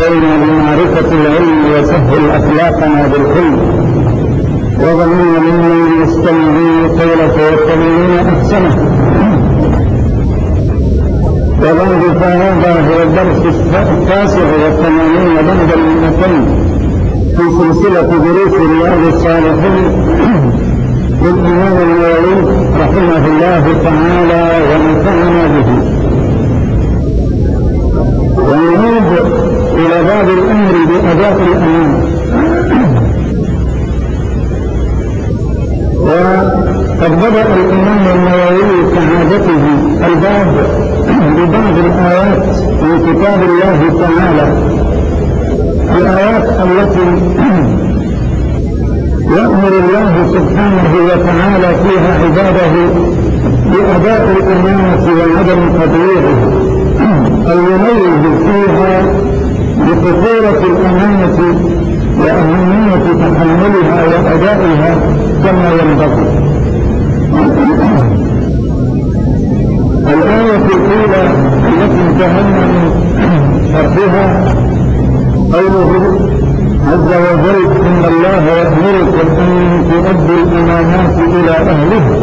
ووفقنا بمعرفة العلم وسهل أخلاقنا بالحلم وظننا ممن يستمعون قوله فيتبعون أحسنه. وبعد فهذا هو الدرس 89 بعد 200 في سلسلة دروس رياض الصالحين للإمام النووي رحمه الله تعالى ونفعنا به. ونعود إلى باب الأمر بأداء الأمانة. وقد بدأ الإمام النووي كعادته الباب ببعض الآيات من كتاب الله تعالى، الآيات التي يأمر الله سبحانه وتعالى فيها عباده بأداء الأمانة وعدم تضييعها، المميز فيها بخطورة الأمانة وأهمية تحملها وأدائها كما ينبغي. الآية الأولى التي انتهينا من شرحها قوله عز وجل: إن الله يأمركم أن تؤدوا الأمانات إلى أهلها.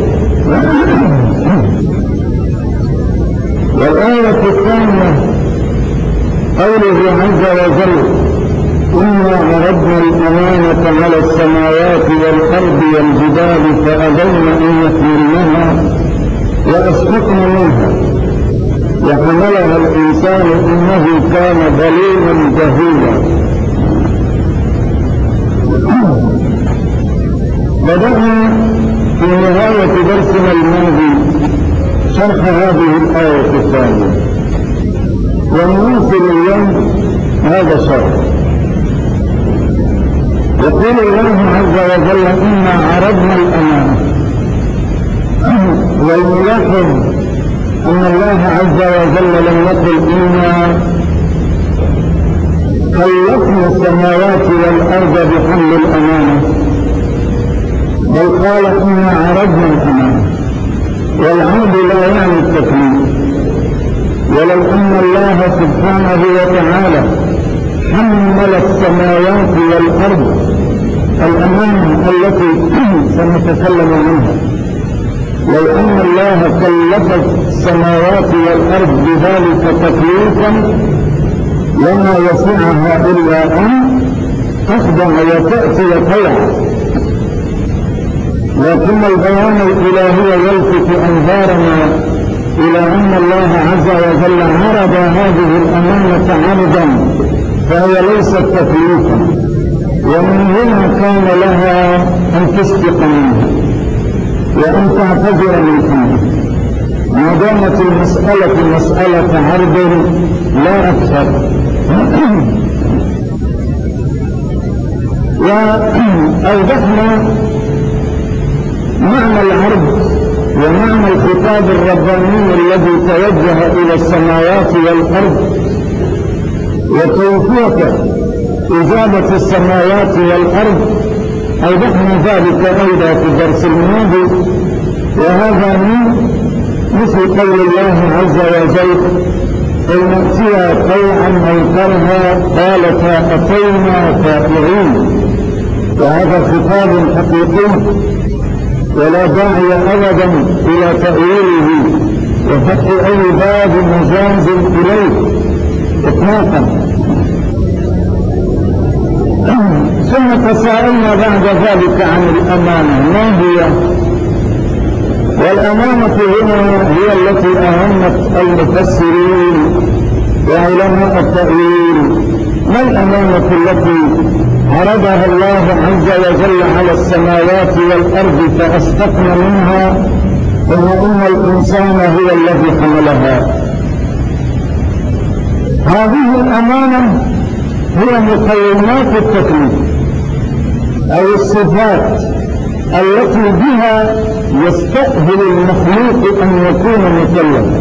والآية الثانية قوله عز وجل: إنا عرضنا الأمانة على السماوات والأرض والجبال فأبين أن يحملنها وأشفقن منها وحملها الإنسان إنه كان ظلوما جهولا. بدأنا في نهاية درسنا الماضي شرح هذه الآية الثانية، ونواصل اليوم هذا الشرح. يقول الله عز وجل: إنا عرضنا الأمانة. والملاحظ أن الله عز وجل لم يقل إنا كلفنا السماوات والأرض بحمل الأمانة، بل قال إنا عرضنا الأمانة، والعرض لا يعني التكليف. ولو أن الله سبحانه وتعالى حمل السماوات والأرض الأمانة التي سنتكلم عنها، لو أن الله كلف السماوات والأرض بذلك تكليفا لما يسعها إلا أن تخضع وتأتي وتلعب. لكن البيان الإلهي يلفت أنظارنا إلى أن الله عز وجل عرض هذه الأمانة عرضا فهي ليست تكليفا، ومن هنا كان لها أن تشفق منها وأن تعتذر من حمله، ما دامت المسألة مسألة عرض لا أكثر. وأوضحنا معنى العرض ومعنى الخطاب الرباني الذي توجه إلى السماوات والأرض وكيفية إجابة السماوات والأرض. أوضحنا ذلك أيضا في الدرس الماضي، وهذا من مثل قول الله عز وجل: إن نأتي طوعا أو كرها قالتا أتينا طائعين. وهذا خطاب حقيقي ولا داعي أبدا إلى تأويله وفتح أي باب مجاز إليه إطلاقا. ثم تساءلنا بعد ذلك عن الأمانة ما هي، والأمانة هنا هي التي أهمت المفسرين وعلماء التأويل. ما الأمانة التي عرضها الله عز وجل على السماوات والأرض فأشفقن منها ثم إن الإنسان هو الذي حملها؟ هذه الأمانة هي مقومات التكليف أو الصفات التي بها يستأهل المخلوق أن يكون مكلفا.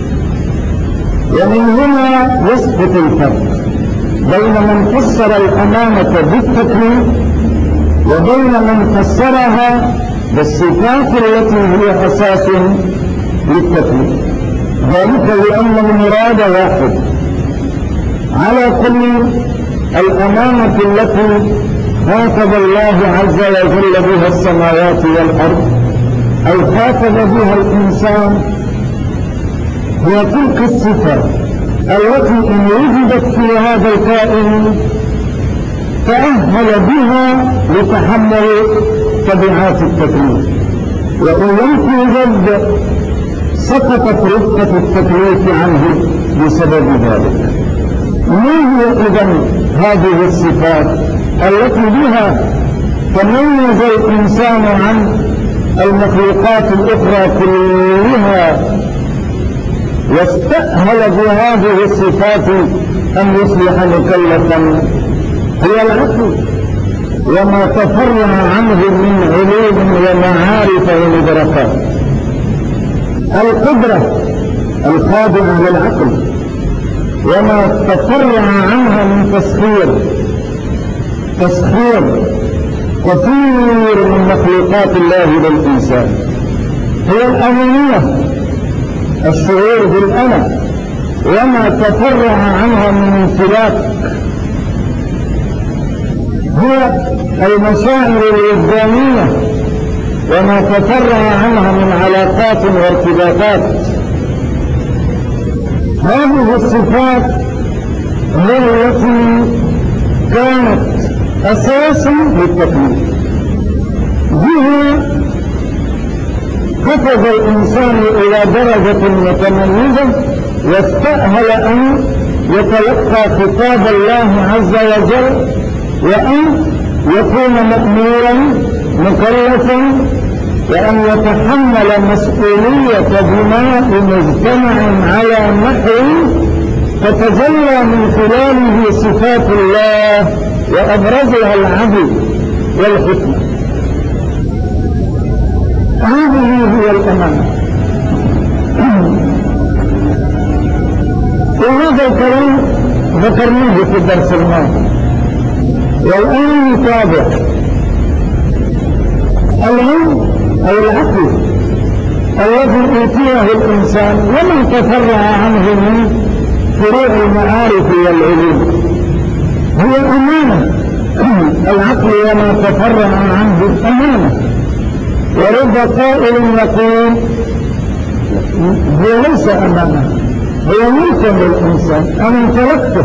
ومن هنا يسقط الفرق بين من فسر الأمانة بالتكليف وبين من فسرها بالصفات التي هي أساس للتكليف. ذلك لأن المراد واحد: على كل الأمانة التي خاطب الله عز وجل بها السماوات والأرض أو خاطب بها الإنسان هي تلك الصفة التي إن وجدت في هذا الكائن تأهل بها لتحمل تبعات التكليف، وإن لم توجد سقطت رفقة التكليف عنه بسبب ذلك. ما هي إذن هذه الصفات التي بها تميز الإنسان عن المخلوقات الأخرى كلها واستأهل بهذه الصفات أن يصبح مكلفا؟ هي العقل وما تفرع عنه من علوم ومعارف ومدركات، القدرة الخاضعة للعقل وما تفرع عنها من تسخير كثير من مخلوقات الله للإنسان، هي الأنانية، الشعور بالأنا وما تفرع عنها من امتلاك، هي المشاعر الوجدانية وما تفرع عنها من علاقات وارتباطات. هذه الصفات هي التي كانت أساسا للتكليف، بها قفز الإنسان إلى درجة متميزة واستأهل أن يتلقى خطاب الله عز وجل وأن يكون مأمورا مكلفا وأن يتحمل مسؤولية بناء مجتمع على نحو تتجلى من خلاله صفات الله وأبرزها العدل والحكمة. هذه هي الأمانة. وهذا الكلام ذكرناه في الدرس الماضي، والآن نتابع العلم أو العقل الذي أوتيه الإنسان وما تفرع عنه من فروع المعارف والعلوم، هي أمانة. العقل وما تفرع عنه أمانة. ورب قائل يقول هي ليس أمانة، هي ملك للإنسان، أنا امتلكته.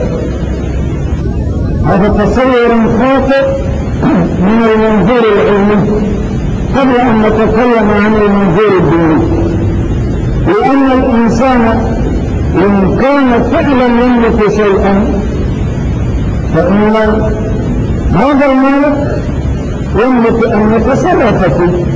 هذا تصور خاطئ من المنظور العلمي قبل أن نتكلم عن المنظور الديني، لأن الإنسان إن كان فعلا يملك شيئا فإن هذا الملك يملك أن يتصرف فيه.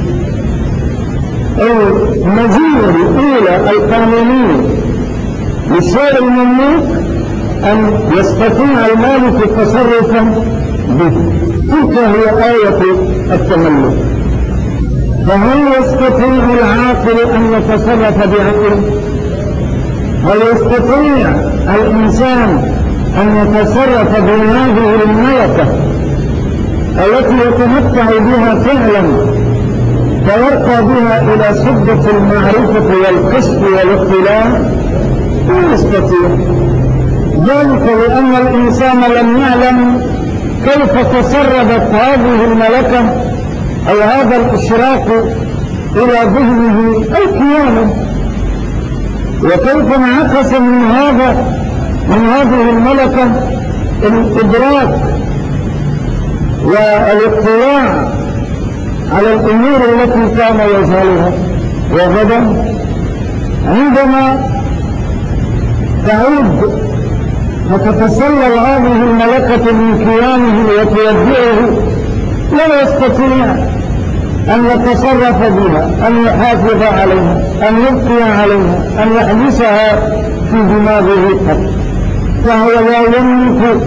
المزية الأولى القانونية للشيء المملوك أن يستطيع المالك تصرفا به، تلك هي آية التملك. فهل يستطيع العاقل أن يتصرف بعقله؟ هل يستطيع الإنسان أن يتصرف بهذه الملكة التي يتمتع بها فعلا فيرقى بها إلى سدة المعرفة والكشف والاطلاع؟ لا يستطيع ذلك، لأن الإنسان لم يعلم كيف تصرفت هذه الملكة أو هذا الإشراق إلى ذهنه الكيان، وكيف انعكس من هذه الملكة الإدراك والاطلاع على الأمور التي كان يجهلها. وغدا عندما تعود وتتسلل هذه الملكة من كيانه وتودعه لا يستطيع أن يتصرف بها، أن يحافظ عليها، أن يبقي عليها، أن يحبسها في دماغه قط، فهو لا يملك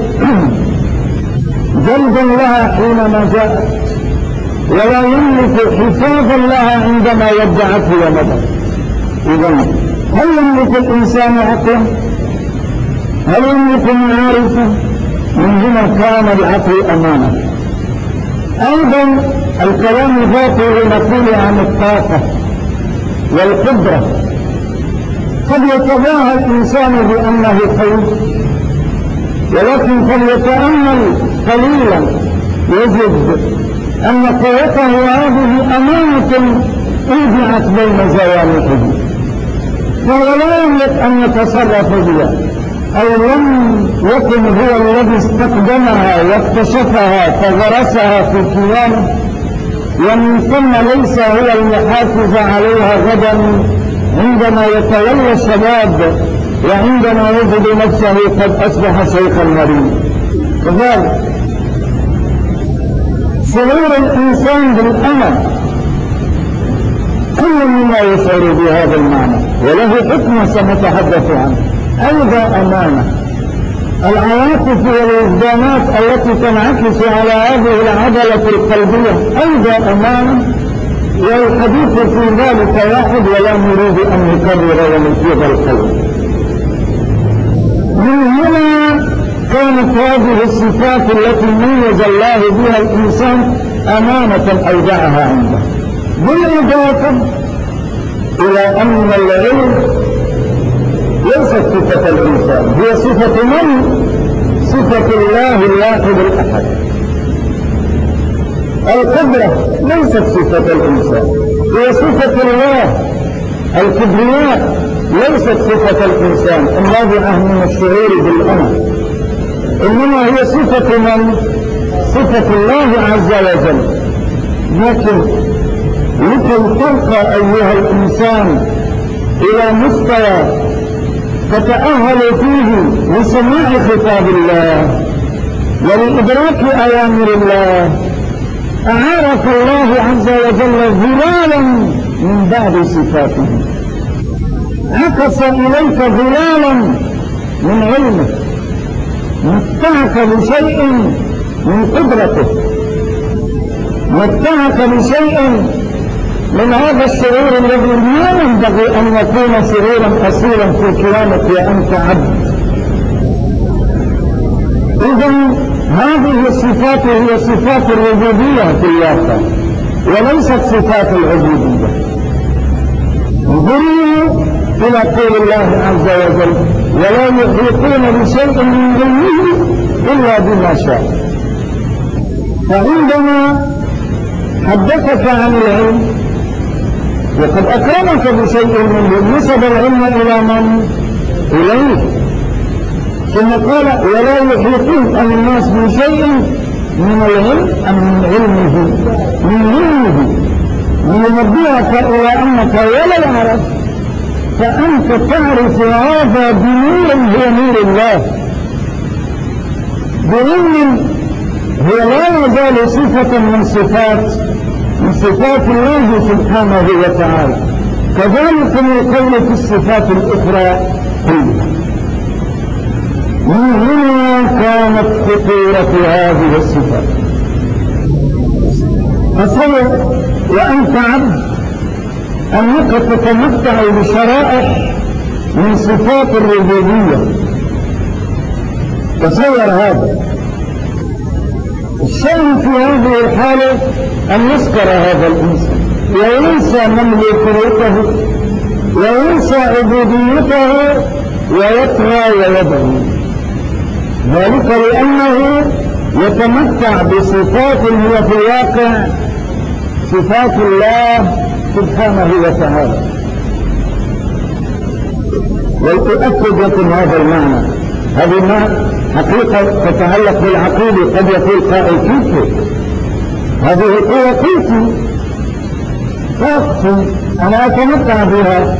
جلدا لها حينما جاءت، ولا يملك حفاظا لها عندما ودعته ومضت. إذن هل يملك الإنسان عقلا؟ هل يملك معارفا؟ من هنا كان العقل أمانة. أيضا الكلام ذاته نقول عن الطاقة والقدرة. قد يتباهى الإنسان بأنه قوي ولكن فليتأمل قليلا يجد أن قوته هذه أمانة أودعت بين جوانحه، فهو لا يملك أن يتصرف بها، أو لم يكن هو الذي استخدمها واكتشفها فغرسها في كيانه، ومن ثم ليس هو المحافظ عليها غدا عندما يتولى الشباب وعندما يجد نفسه قد أصبح شيخا مريض. كذلك شعور الإنسان بالأمل كل مما يشعر بهذا المعنى وله حكمة سنتحدث عنه. أيضا أمانة العواطف والوجدانات التي تنعكس على هذه العضلة القلبية أيضا أمانة، والحديث في ذلك واحد ولا نريد أن نكرر ونفيض القلب. من هنا كانت هذه الصفات التي ميز الله بها الإنسان أمانة أودعها عنده، بالإضافة إلى أن العلم ليست صفة الإنسان، هي صفة من؟ صفة الله الواحد الأحد. القدرة ليست صفة الإنسان، هي صفة الله. الكبرياء ليست صفة الإنسان النابعة من الشعور بالأمر، إنما هي صفة من؟ صفة الله عز وجل. لكن لكي ترقى أيها الإنسان إلى مستوى تتأهل فيه لسماع خطاب الله ولإدراك أوامر الله، أعارك الله عز وجل ظلالا من بعد صفاته، عكس إليك ظلالا من علمه، متعك بشيء من قدرته، متعك بشيء من هذا الشعور الذي ما ينبغي أن يكون شعورا أصيلا في كيانك وأنت عبد. إذن هذه الصفات هي صفات الربوبية في الواقع وليست صفات العبودية. انظروا إلى قول الله عز وجل: ولا يحيطون بشيء من علمه إلا بما شاء. فعندما حدثك عن العلم وقد أكرمك بشيء منه نسب العلم إلى من؟ إليه. ثم قال: ولا يحيطون الناس بشيء من العلم أم من علمه، من علمه لينبهك إلى أنك ولا يعرف فأنت تعرف هذا بنور هو نور الله، بعلم هو لا يزال صفة من صفات الله سبحانه وتعالى. كذلك القول في الصفات الأخرى كلها. من هنا كانت خطورة هذه الصفات. تصور وأنت عبد أنك تتمتع بشرائح من صفات الربوبية. تصور هذا. الشأن في هذه الحالة أن يذكر هذا الإنسان وينسى مملوكيته وينسى عبوديته ويطغى ويدعو، ذلك لأنه يتمتع بصفات هي في الواقع صفات الله سبحانه وتعالى. ولتؤكد لكم هذا المعنى، هذه المعنى حقيقة تتعلق بالعقيدة. قد يقول قائل: كيف هذه القوة قوتي طاقتي أنا أتمتع بها؟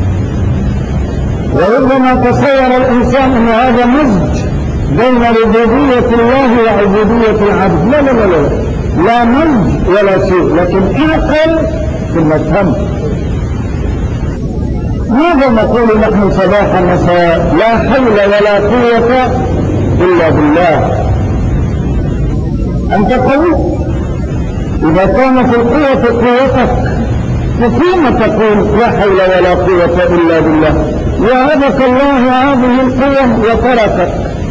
وربما تصور الإنسان أن هذا مزج بين ربوبية الله وعبودية العبد. لا لا لا لا، لا مزج ولا شيء، لكن اعقل ثم افهم. ماذا نقول نحن صباح مساء؟ لا حول ولا قوة إلا بالله. أنت قوي، إذا كانت القوة قوتك فكيف تقول لا حول ولا قوة إلا بالله؟ وهبك الله هذه القوة وتركك،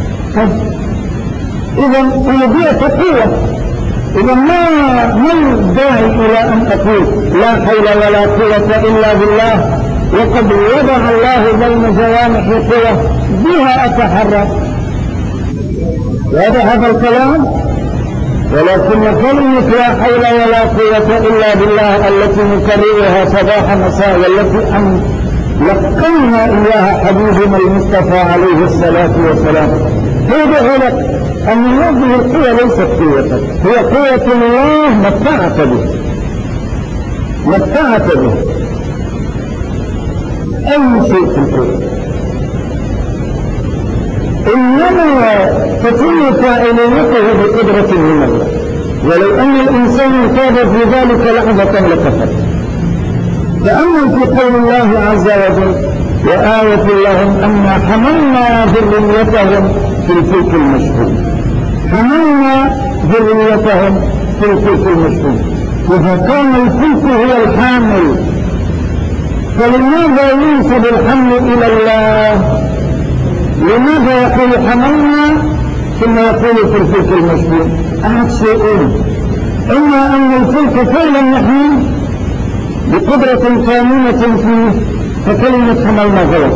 إذا أوضيت قوة. إذا ما الداعي إلى أن أقول لا حول ولا قوة إلا بالله وقد وضع الله بين جوانح قوة بها أتحرك؟ هذا الكلام. ولكن كلمة لا حول ولا قوة إلا بالله التي نكررها صباح مساء والتي لقنا إياها حبيبنا المصطفى عليه الصلاة والسلام توضح لك أن هذه القوة ليست قوتك، هي قوة الله متعت به أي شيء في القوة، إنما تتم فاعليته بقدرة من الله. ولو أن الإنسان كان في ذلك لحظة لكفر. تأمل في قول الله عز وجل: وآية لهم أن حملنا ذريتهم في الفلك المشحون. حملنا ذريتهم في الفلك المشحون. إذا كان الفلك هو الحامل فلماذا ينسب الحمل إلى الله؟ لماذا يقول حملنا ثم يقول في الفلك المشحون؟ أحد شيئين: إما أن الفلك فعلا يحمل بقدرة كاملة فيه فكلمة حملنا غلط،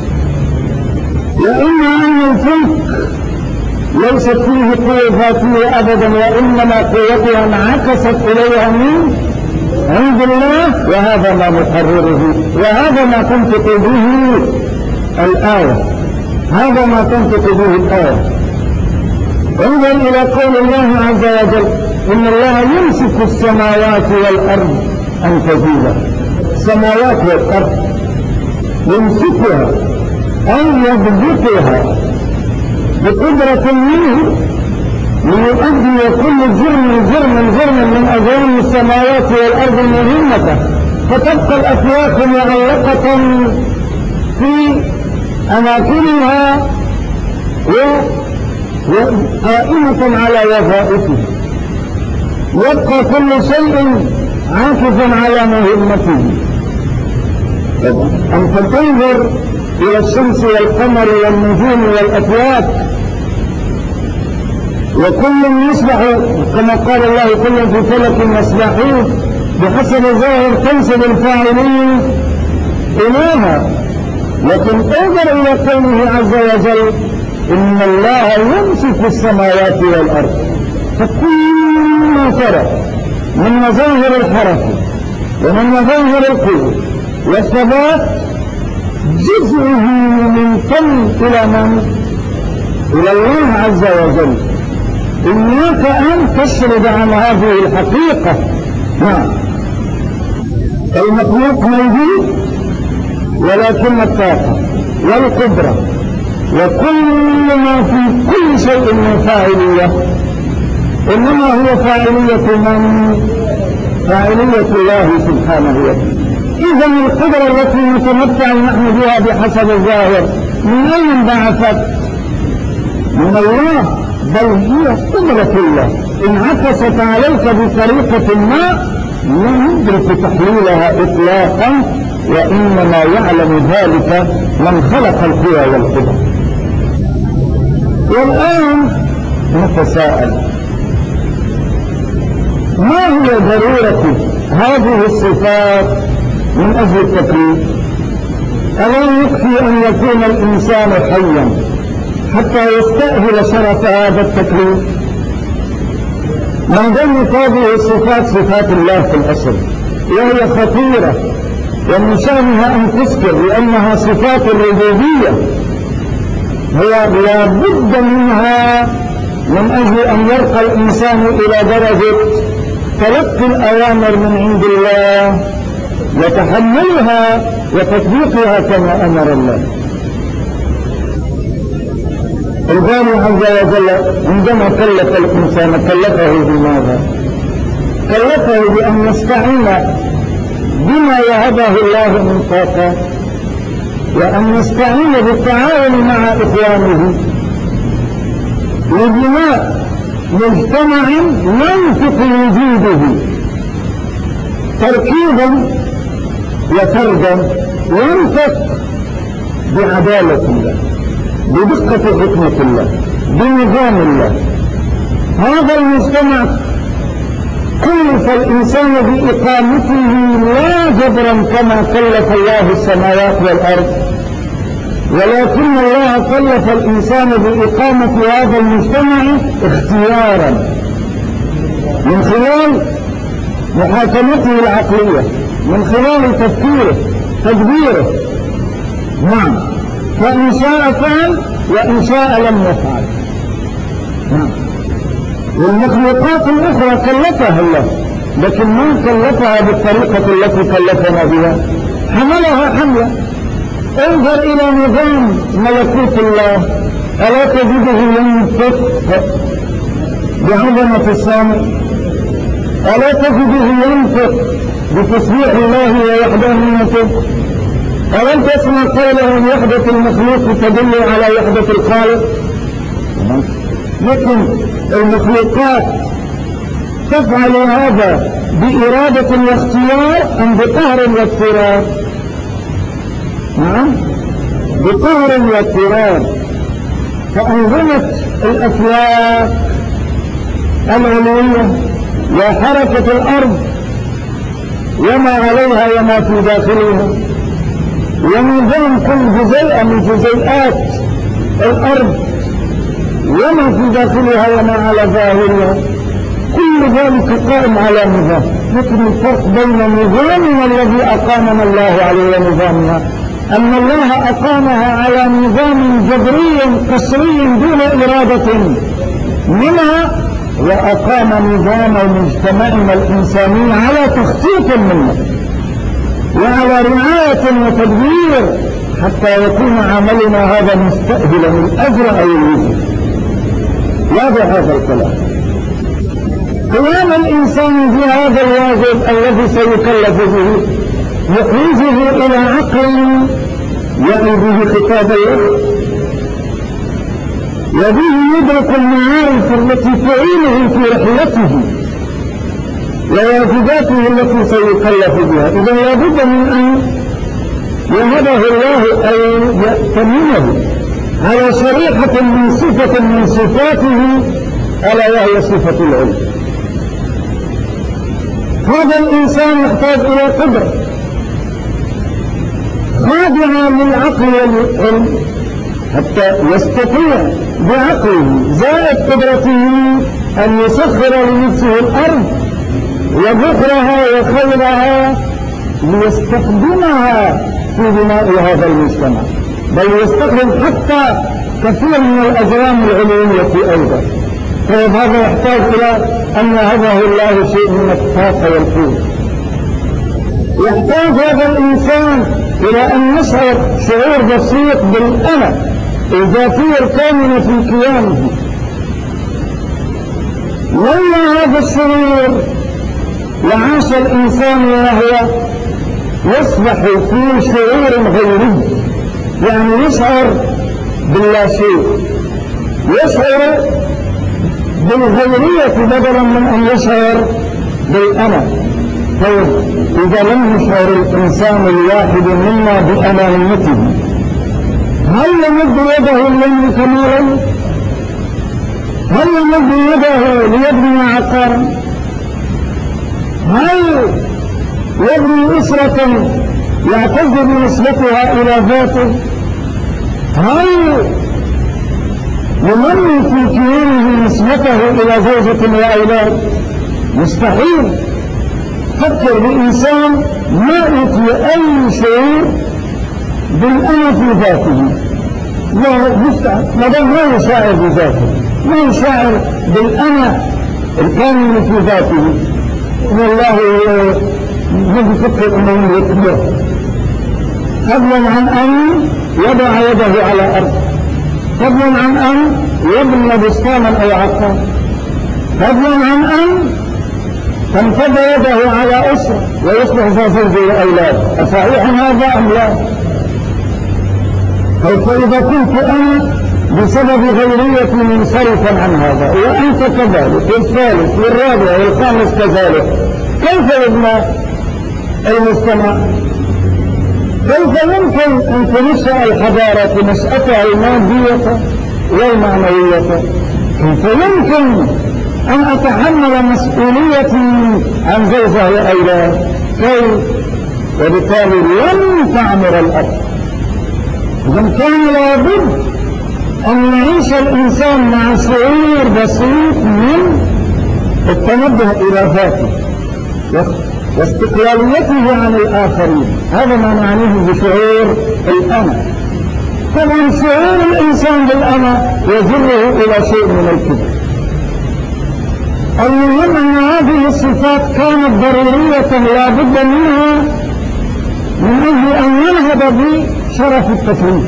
وإما أن الفلك ليست فيه قوة ذاتية أبدا، وإنما قوتها انعكست إليها من عند الله، وهذا ما نقرره، وهذا ما تنطق به الآية، هذا ما تنطق به الآية. انظر إلى قول الله عز وجل: إن الله يمسك السماوات والأرض أن تزولا. السماوات والأرض يمسكها أن يضبطها بقدرة منه ليؤدي كل جرم من أجرام السماوات والأرض المهمة، فتبقى الأفلاك معلقة في أماكنها وقائمة على وظائفها، يبقى كل شيء عاكفا على مهمته. أنت تنظر إلى الشمس والقمر والنجوم والأفلاك، وكل يسبح كما قال الله: كل في فلك يسبحون، بحسب ظاهر تنسب الفاعلين إليها. لكن انظر إلى قوله عز وجل: إن الله يمسك السماوات والأرض. فكل ما ترى من مظاهر الحركة ومن مظاهر القوة والثبات جزءه من فم إلى من؟ إلى الله عز وجل. إياك أن تشرد عن هذه الحقيقة. نعم، المخلوق موجود، ولكن الطاقة والقدرة وكل ما في كل شيء من فاعلية إنما هو فاعلية من؟ فاعلية الله سبحانه وتعالى. إذا القدرة التي نتمتع نحن بها بحسب الظاهر من أين انبعثت؟ من الله، بل هي قدرة الله انعكست عليك بطريقة ما لا ندرك تحليلها إطلاقا، وإنما يعلم ذلك من خلق القوى والقدرة. والآن نتساءل: ما هي ضرورة هذه الصفات من أجل التكليف؟ ألا يكفي أن يكون الإنسان حيا حتى يستأهل شرف هذا التكليف؟ من ضمن هذه الصفات صفات الله في الأصل، وهي خطيرة ومن شأنها أن تذكر لأنها صفات الربوبية، هي لا بد منها من أجل أن يرقى الإنسان إلى درجة تلقي الأوامر من عند الله وتحملها وتطبيقها كما أمر الله. الباري عز وجل عندما كلف الإنسان كلفه بماذا؟ كلفه بأن يستعين بما وهبه الله من طاقة، وأن يستعين بالتعاون مع إخوانه لبناء مجتمع ينفق وجوده تركيبا وفردا ينفق بعدالة الله، بدقة حكمة الله، بنظام الله. هذا المجتمع كلف الإنسان بإقامته لا جبرا كما كلف الله السماوات والأرض، ولكن الله كلف الإنسان بإقامة هذا المجتمع اختيارا من خلال محاكمته العقلية، من خلال تفكيره تدبيره. نعم، فإن شاء فعل وإن شاء لم يفعل. نعم. والمخلوقات الأخرى كلفها الله، لكن ما كلفها بالطريقة التي كلفنا بها، حملها حملة. انظر إلى نظام ملكوت الله، ألا تجده ينفق بعظمة الصانع؟ ألا تجده ينفق بتسبيح الله ووحدانيته؟ ألم تسمع قوله وحدة المخلوق تدل على وحدة الخالق؟ لكن المخلوقات تفعل هذا بإرادة واختيار أم بقهر واضطرار؟ نعم، بقهر واضطرار. فأنظمة الأفلاك العلوية وحركة الأرض وما عليها وما في داخلها، ونظام كل جزيئة من جزيئات الأرض وما في داخلها وما على ظاهرها، كل ذلك قائم على نظام. لكن الفرق بين نظامنا الذي أقامنا الله عليه ونظامنا أن الله أقامها على نظام جبري قصري دون إرادة منها، وأقام نظام مجتمعنا الإنساني على تخطيط منه وعلى رعاية وتدبير حتى يكون عملنا هذا مستأهلا الأجر أو الوزر. واضح هذا الكلام. قيام الإنسان في هذا الواجب الذي سيكلف به يخرجه إلى عقل يعي به خطاب الله، وبه يدرك المعارف التي تعينه في رحلته وواجباته التي سيكلف بها. إذا لابد من أن يهبه الله أو يأتمنه على شريحة من صفة من صفاته ألا وهي صفة العلم. هذا الإنسان يحتاج إلى قدرة خاضعة للعقل والعلم حتى يستطيع بعقله زائد قدرته أن يسخر لنفسه الأرض وبخرها وخيرها ليستخدمها في بناء هذا المجتمع، بل يستخدم حتى كثير من الأجرام العلوية أيضا. فهذا يحتاج إلى أن يهبه الله شيء من الطاقة والقوة. يحتاج هذا الإنسان إلى أن يشعر شعور بسيط بالأنا الذاتية الكاملة في قيامه. لولا هذا الشعور لعاش الإنسان وهو يصبح في شعور غيري، يعني يشعر باللا شيء، يشعر بالغيرية بدلا من أن يشعر بالأنا. طيب إذا لم يشعر الإنسان الواحد منا بأنانيته، هل يمد يده ليملك مالا؟ هل يمد يده ليبني عقارا؟ هل يبني أسرة يعتز بنسبتها إلى ذاته؟ هل ينمي في كيانه نسبته إلى زوجة وأولاد؟ مستحيل. فكر بإنسان ما أوتي أي شعور بالأنا في ذاته، لا مستحيل. مدام ما يشاعر بذاته، ما يشاعر بالأنا الكامل في ذاته، والله ما بفكر أنه يكبر فضلا عن أن يضع يده على أرض، فضلا عن أن يبني بستانا أو عقار، فضلا عن أن تنفذ يده على أسرة ويصبح زوجة وأولاد. أصحيح هذا أم لا؟ فإذا كنت أنا بسبب غيريتي منصرفا عن هذا وأنت كذلك والثالث والرابع والخامس كذلك، كيف يبنى المجتمع؟ كيف يمكن أن تنشأ الحضارة نشأتها المادية والمعنوية؟ كيف يمكن أن أتحمل مسؤوليتي عن زوجة وأولاد؟ كيف؟ وبالتالي لن تعمر الأرض، إذن كان لابد أن يعيش الإنسان مع شعور بسيط من التنبه إلى ذاته واستقلاليته عن الآخرين. هذا ما معنيه بشعور الأنا. طبعا شعور الإنسان بالأنا يجره إلى شيء من الكبر. المهم أن هذه الصفات كانت ضرورية لا بد منها من أجل أن ينهض بشرف التكليف.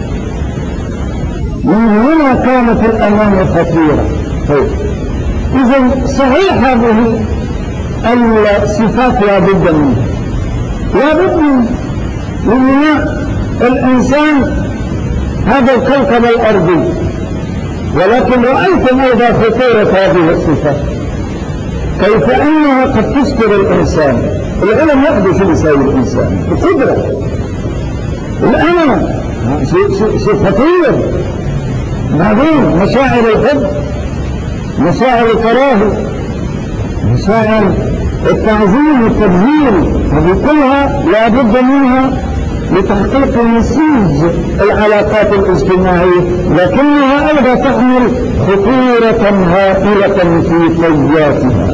من هنا كانت الأمانة خطيرة. إذن صحيح هذه الصفات لا بد منها، لا بد من بناء الإنسان هذا الكوكب الأرضي. ولكن رأيتم أيضا خطورة هذه الصفات، كيف أنها قد تسكر الإنسان. العلم يحدث شو يساوي الإنسان بقدرة الأنا، شيء خطير. بعدين مشاعر الحب، مشاعر الكراهة، مشاعر التعظيم والتبجيل، هذه كلها لا بد منها لتحقيق نسيج العلاقات الاجتماعية، لكنها أيضا تحمل خطورة هائلة في طياتها.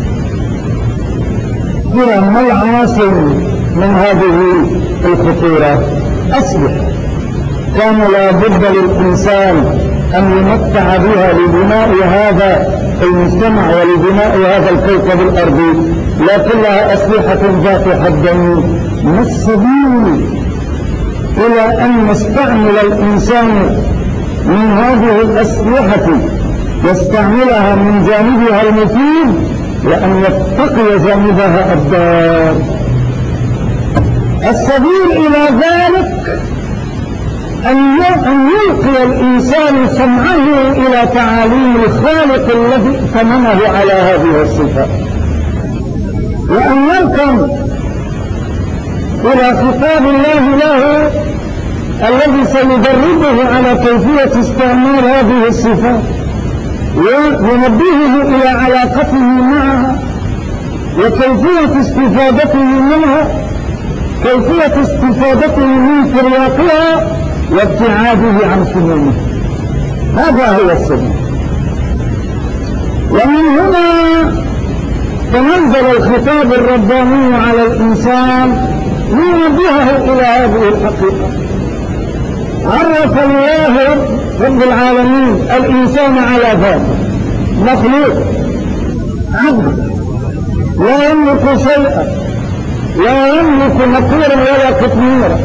ما العاصم من هذه الخطورة؟ أسلحة كان لا بد للإنسان أن يمتع بها لبناء هذا المجتمع ولبناء هذا الكوكب الأرضي، لكن لها أسلحة ذات حدين. ما السبيل إلى أن يستعمل الإنسان من هذه الأسلحة يستعملها من جانبها المفيد وأن يتقي جانبها الضار؟ السبيل إلى ذلك أن يلقي الإنسان سمعه إلى تعاليم الخالق الذي ائتمنه على هذه الصفات، وأن يركن إلى خطاب الله له الذي سيدربه على كيفية استعمال هذه الصفات، وينبهه إلى علاقته معها وكيفية استفادته منها، كيفية استفادته من ترياقها وابتعاده عن سمومه. هذا هو السبيل. ومن هنا تنزل الخطاب الرباني على الإنسان لينبهه إلى هذه الحقيقة. عرف الله رب العالمين الإنسان على ذاته، مخلوق عبد لا يملك شيئا، لا يملك نقيرا ولا قطميرا.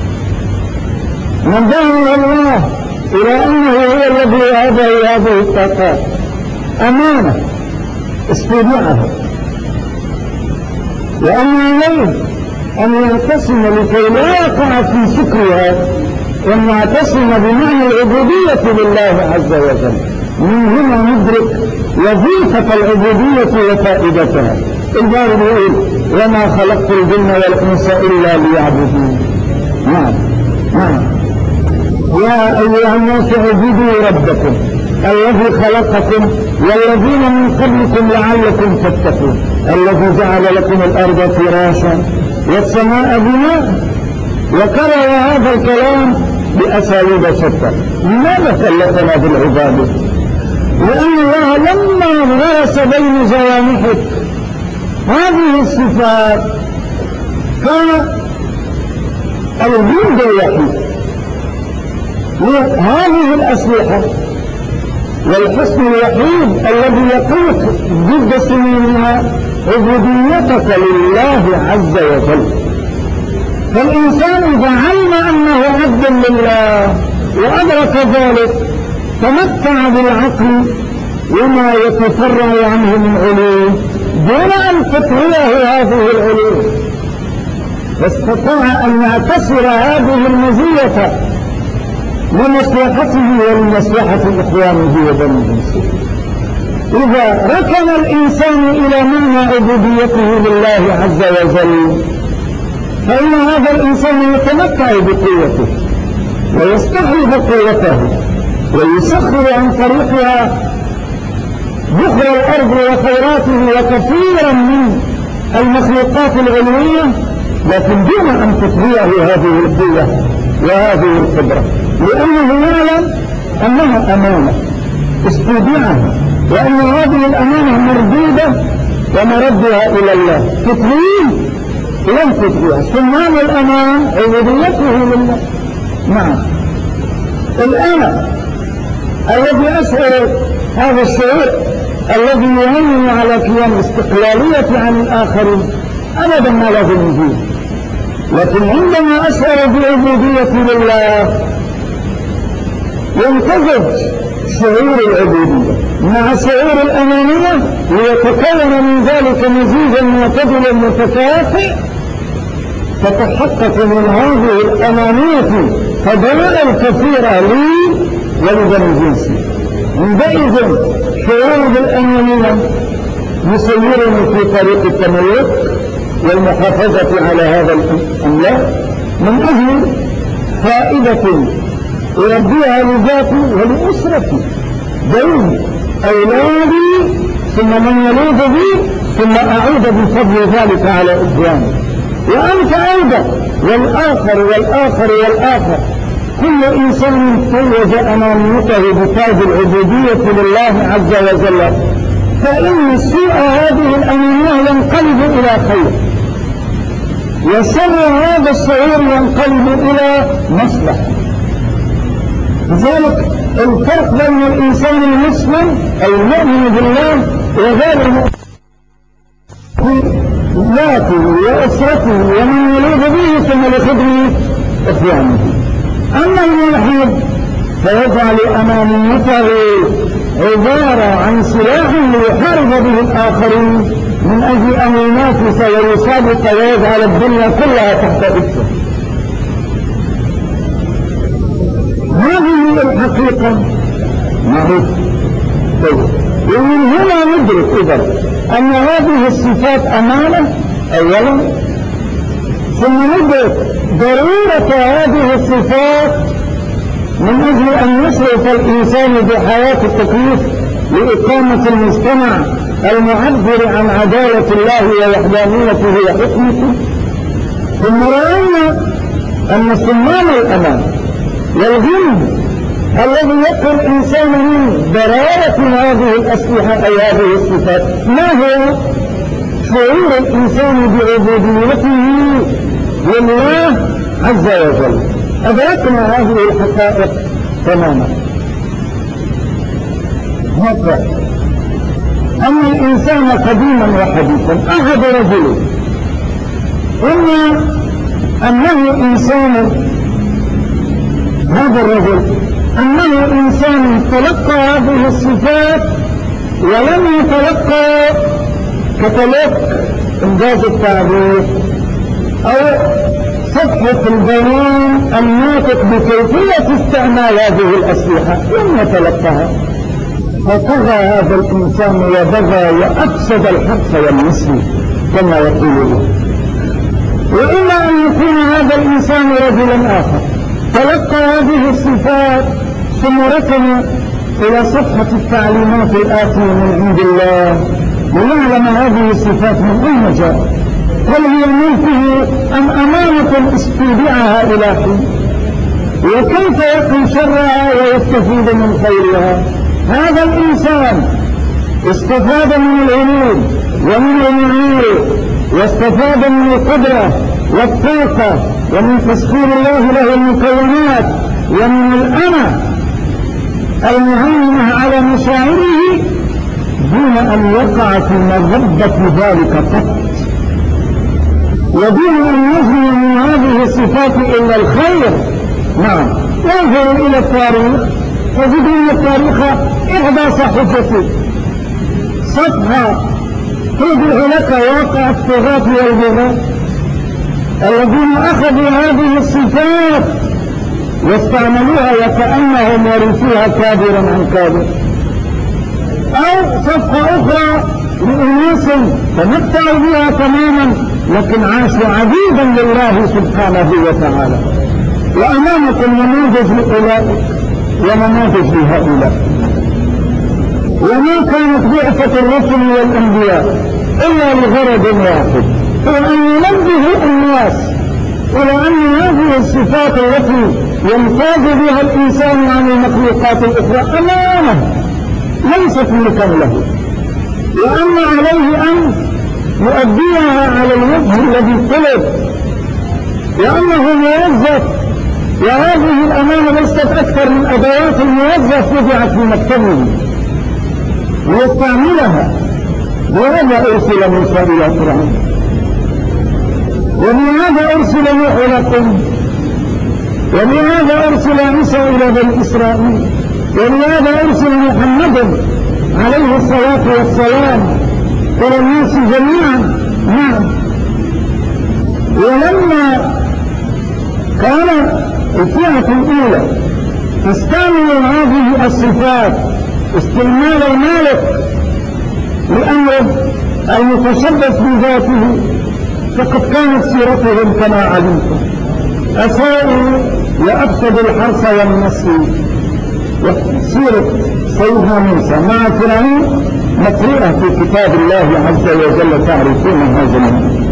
نبهه الله إلى أنه هو الذي هذه هذه الطاقات أمانة استودعها، وأن عليه أن يعتصم لكي لا يقع في سكرها، وأن يعتصم بمعنى العبودية لله عز وجل. من هنا ندرك وظيفة العبودية وفائدتها. البارد يقول وما خلقت الجن والإنس إلا ليعبدون. نعم نعم. يا أيها الناس اعبدوا ربكم الذي خلقكم والذين من قبلكم لعلكم تتقون، الذي جعل لكم الأرض فراشا والسماء بناء. وكرر هذا الكلام بأساليب شتى. لماذا كلفنا بالعبادة؟ لأن الله لما غرس بين جوانحك هذه الصفات كان الجند الوحيد هذه الأسلحة والحصن الوحيد الذي يقوك ضد سنينها عبوديتك لله عز وجل. فالإنسان إذا علم أنه عبد لله وأدرك ذلك تمتع بالعقل وما يتفرع عنه من علوم دون أن تطغيه هذه العلوم، واستطاع أن يعتصر هذه المزية لمصلحته ولمصلحة إخوانه وبنيه. إذا ركن الإنسان إلى معنى عبوديته لله عز وجل فإن هذا الإنسان يتمتع بقوته ويستحلب قوته ويسخر عن طريقها بخر الأرض وخيراته وكثيرا من المخلوقات العلوية، لكن دون أن تطغيه هذه القوة وهذه الخبرة، لأنه يعلم أنها أمانة استودعها، وأن هذه الأمانة مردودة ومردها إلى الله. تطويل لن تطويل صمام الأمان عبوديته لله. نعم. الآن الذي أشعر هذا الشعور الذي يهيمن على قيام استقلالية عن الآخرين أبدا ما لازم يجيب، لكن عندما أشعر بعبودية لله يمتزج شعور العبودية مع شعور الأمانية ليتكون من ذلك مزيجا معتدلا متكافئ، فتحقق من هذه الأمانية فضائل كثيرة لي ولبني جنسي. عندئذ شعور بالأمانية يسيرني في طريق التملك والمحافظة على هذا الأملاك من أجل فائدة أربيها لذاتي ولأسرتي، بين أولادي ثم من يلوذ بي، ثم أعود بفضل ذلك على إخواني، وأنت أيضا والآخر والآخر والآخر. كل إنسان توج أمانيته بتاج العبودية لله عز وجل، فإن سوء هذه الأمانية ينقلب إلى خير، وشر هذا الشعور ينقلب إلى مصلحة. لذلك الفرق بين الإنسان المسلم المؤمن بالله وغير المؤمن ذاته وأسرته ومن يلوذ به ثم لخدمه إخوانه. أما الملحد فيجعل أمانيته عبارة عن سلاح ليحارب به الآخرين من أجل أن ينافس ويسابق ويجعل الدنيا كلها تحت إثره. هذه الحقيقة معروفة. ومن هنا ندرك إذن أن هذه الصفات أمانة أولا، ثم ندرك ضرورة هذه الصفات من أجل أن يصرف الإنسان بحياة التكليف لإقامة المجتمع المعبر عن عدالة الله ووحدانيته وحكمته. ثم رأينا أن صمام الأمان والجند الذي يقر الإنسان من ضرورة هذه الأسلحة أي هذه الصفات ما هو؟ شعور الإنسان بعبوديته لله عز وجل. أدركنا هذه الحقائق تماما. هذا أن الإنسان قديما وحديثا أحد رجل إما أنه إنسان، هذا الرجل أنه إنسان تلقى هذه الصفات ولم يتلقى كتلقى إنجاز التعبير أو صفحة البيان الناطق بكيفية استعمال هذه الأسلحة، لم يتلقاها، فطغى هذا الإنسان وبغى وأفسد الحق والنسل كما يقولون. وإما أن يكون هذا الإنسان رجلا آخر تلقى هذه الصفات ثم ركن إلى صفحة التعليمات الآتية من عند الله ليعلم هذه الصفات من أين جاءت، هل هي ملكه أم أمانة استودعها إلى حين، وكيف يقي شرها ويستفيد من خيرها. هذا الإنسان استفاد من العلوم ومن النور، واستفاد من القدرة والطاقة ومن تسخير الله له المكونات ومن الأنا المهيمنة على مشاعره دون أن يقع في مذبة ذلك قط، ودون أن يجري من هذه الصفات إلا الخير. نعم، ينظر إلى التاريخ تجد أن التاريخ إحدى صحيفته صفحة توضح لك واقع الطغاة والبغاة الذين أخذوا هذه الصفات واستعملوها وكأنهم ورثوها كابرا عن كابر، أو صفحة أخرى لأناس تمتعوا بها تماما لكن عاشوا عبيدا لله سبحانه وتعالى. وأمامكم نماذج لأولئك ونماذج لهؤلاء. وما كانت بعثة الرسل والأنبياء إلا لغرض واحد، هو أن ينبهوا الناس إلى أن هذه الصفات التي يمتاز بها الإنسان عن المخلوقات الأخرى أمانة ليست ملكا له، وأن عليه أن يؤديها على الوجه الذي طلب، لأنه موظف، وهذه الأمانة ليست أكثر من أدوات الموظف وضعت في مكتبه ليستعملها. وهذا أرسل موسى إلى فرعون، وبهذا أرسل نوح إلى قومه، وبهذا أرسل عيسى إلى بني إسرائيل، وبهذا أرسل محمد عليه الصلاة والسلام إلى الناس جميعا. نعم. ولما كان الفئة الأولى تستعمل هذه الصفات استعمال المالك لأمره المتشبث بذاته، فقد كانت سيرتهم كما علمتم أساءوا وأفسدوا الحرث والنسل. وسيرة سيدنا موسى مع فرعون مقروءة في كتاب الله عز وجل، تعرفون هذا المعنى.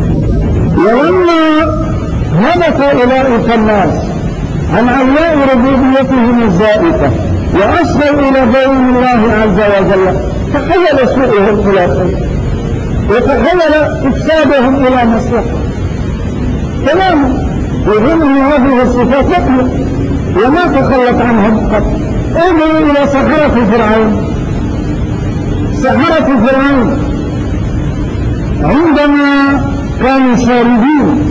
ولما هبط أولئك الناس عن علياء ربوبيتهم الزائفة وأصلوا إلى دين الله عز وجل، تحول سوءهم إلى خير، وتحول إفسادهم إلى مصلحة تماما، وهم أن هذه الصفات تخلق وما تخلت عنهم قط. انظروا إلى سحرة فرعون. سحرة فرعون عندما كانوا شاردين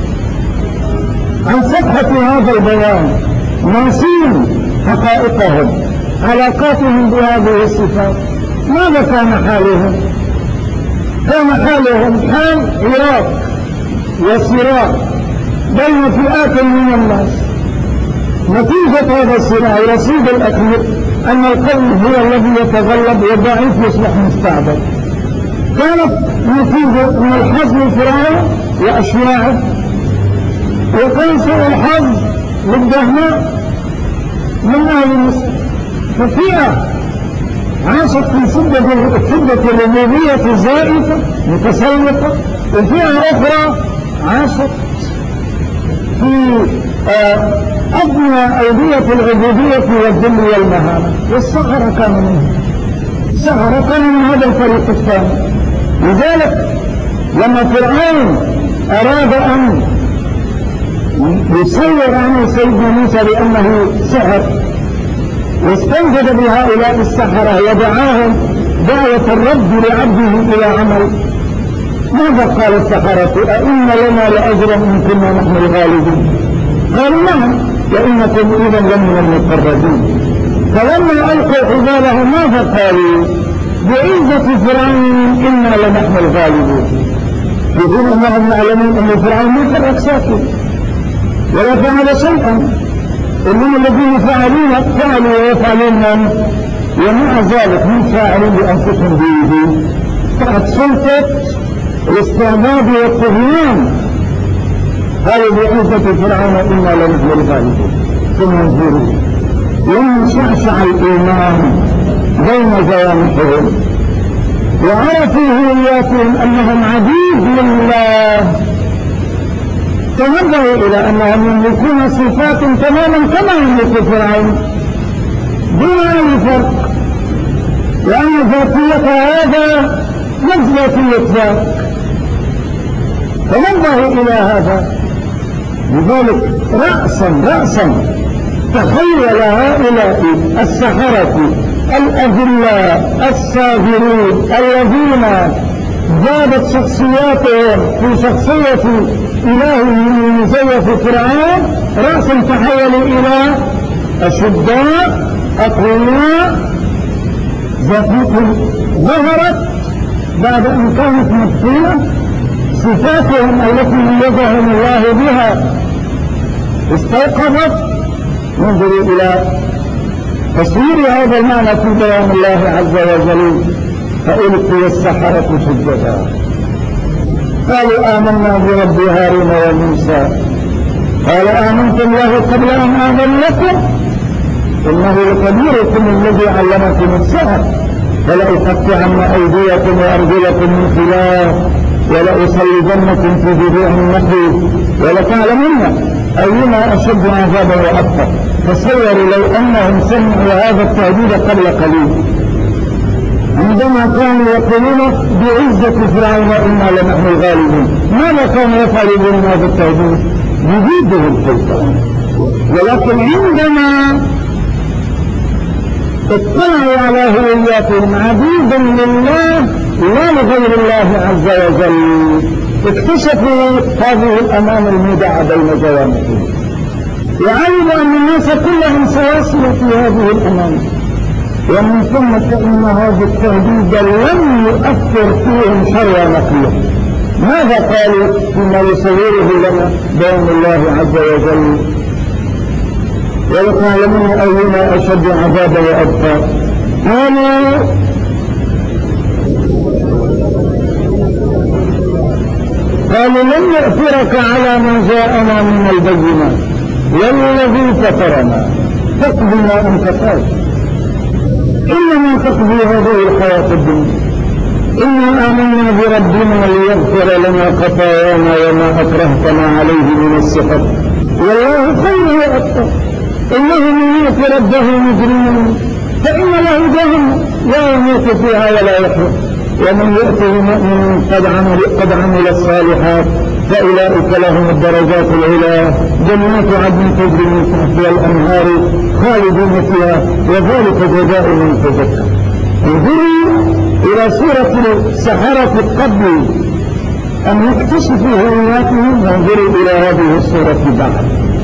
عن صفحة هذا البيان ناسين حقائقهم علاقاتهم بهذه الصفات، ماذا كان حالهم؟ كان حالهم حال عراق وصراع بين فئات من الناس. نتيجة هذا الصراع الرصيد الأخير أن القوي هو الذي يتغلب والضعيف يصبح مستعبد. كانت نتيجة من الحظ فرعون وأشياعه، وكان سوء الحظ للدهماء من أهل مصر. ففئة عاشت في شدة الربوبية الزائفة متسلطة، وفئة أخرى عاشت في أدنى أودية العبودية والذل والمهانة، والسحرة كانوا منهم. السحرة كانوا من هذا الفريق الثاني. لذلك لما فرعون أراد أن يصور عنه سيدنا موسى بأنه سحر، واستنجد بهؤلاء السحرة ودعاهم دعوة الرب لعبده إلى عمل، ماذا قال السحرة؟ أئن لنا لأجرا إن كنا نحن الغالبين؟ قالوا نعم وإنكم إذا لمن المقربين. فلما ألقوا حبالهم ماذا قالوا؟ بعزة فرعون إنا لنحن الغالبون. يقول أنهم يعلمون أن فرعون مترك ساكت ولا فعل شيئا، إنما الذين فعلوا ويفعلون، ومع ذلك من فاعلين بأنفسهم بيدين تحت سلطة الاستعباد والطغيان. قالوا بعزة فرعون إنا لنحن الغالبون. ثم انظروا لما شعشع الإيمان بين جوانحهم وعرفوا هوياتهم أنهم عبيد لله، تنبهوا إلى أنهم يملكون صفات تماما كما يملك فرعون دون أي فرق، لأن ذاتية هذا نفس ذاتية ذاك. تنبهوا إلى هذا. لذلك رأسا تخيل هؤلاء السحرة الأذلاء الصابرين الذين زادت شخصياتهم في شخصية إلههم المزيف فرعون، رأسا تحولوا إلى أشداء أقوياء، ذاتهم ظهرت بعد أن كانت مدفونة، صفاتهم التي ميزهم الله بها استيقظت. ننظر إلى تصوير هذا المعنى في بيان الله عز وجل. فألقي السحرة سجدا قالوا آمنا برب هارون وموسى. قال آمنتم له قبل أن آذن لكم إنه لكبيركم الذي علمكم السحر فلأقطعن أيديكم وأرجلكم من خلاف ولأصلبنكم في جذوع النخل ولتعلمن أيما أشد عذابا وأبقى. تصوروا لو أنهم سمعوا هذا التهديد قبل قليل عندما كانوا يقولون بعزة فرعون إنا لنحن الغالبون، ماذا كانوا يفعلون هذا التهديد؟ يجيبه الشيطان. ولكن عندما اطلعوا على هوياتهم عبيدا لله لا لغير الله عز وجل، اكتشفوا هذه الأمانة المودعة بين جوانبهم، وعلموا أن الناس كلهم سواسية في هذه الأمانة. ومن ثم فإن هذا التهديد لم يؤثر فيهم شر نقيه. ماذا قالوا فيما يصوره لنا بين الله عز وجل؟ ولتعلمون أينا أشد عذابا وأبقى. قالوا لن نؤثرك على ما جاءنا من البينات والذي فطرنا تقضي ما أنت قاض إنما تقضي هذه الحياة الدنيا إنا آمنا بربنا ليغفر لنا خطايانا وما أكرهتنا عليه من السحر والله خير وأبقى. إنه من يؤت ربه مجرما فإن له جهنم لا يموت فيها ولا يحيى ومن يأته مؤمن قد عمل الصالحات فأولئك لهم الدرجات العلى جنات عدن تجري من تحتها الأنهار خالدين فيها وذلك جزاء من تزكى. انظروا إلى سورة السحرة قبل أن يكتشفوا هوياتهم وانظروا إلى هذه السورة بعد.